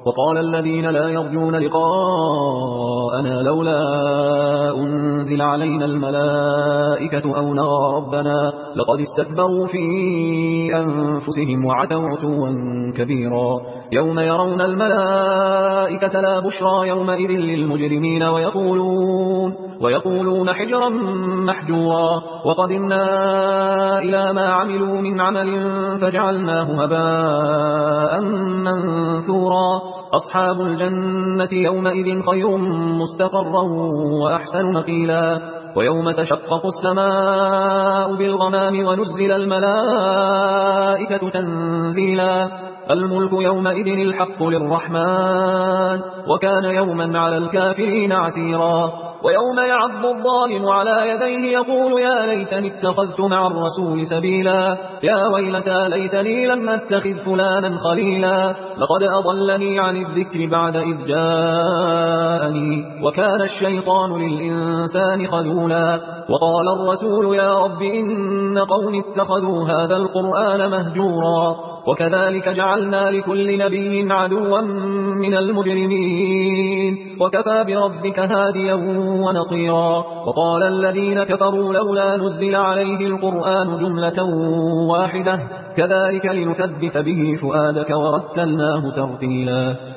وقال الذين لا يرجون لقاءنا لولا أنزل علينا الملائكة أو نرى ربنا لقد استكبروا في أنفسهم وعتوا عتوا كبيرا يوم يرون الملائكة لا بشرى يومئذ للمجرمين ويقولون حجرا محجورا وقدمنا إلى ما عملوا من عمل فجعلناه هباء منثورا أصحاب الجنة يومئذ خير مستقرا وأحسن مقيلا ويوم تشقق السماء بالغمام ونزل الملائكة تنزيلا الملك يومئذ الحق للرحمن وكان يوما على الكافرين عسيرا ويوم يعض الظالم على يديه يقول يا ليتني اتخذت مع الرسول سبيلا يا ويلتى ليتني لم أتخذ فلانا خليلا لقد أضلني عن الذكر بعد إذ جاءني وكان الشيطان للإنسان خذولا وقال الرسول يا رب إن قوم اتخذوا هذا القرآن مهجورا وكذلك جعلنا لكل نبي عدوا من المجرمين وكفى بربك هاديا ونصيرا وقال الذين كفروا لولا نزل عليه القرآن جملة واحدة كذلك لنثبت به فؤادك ورتلناه ترتيلا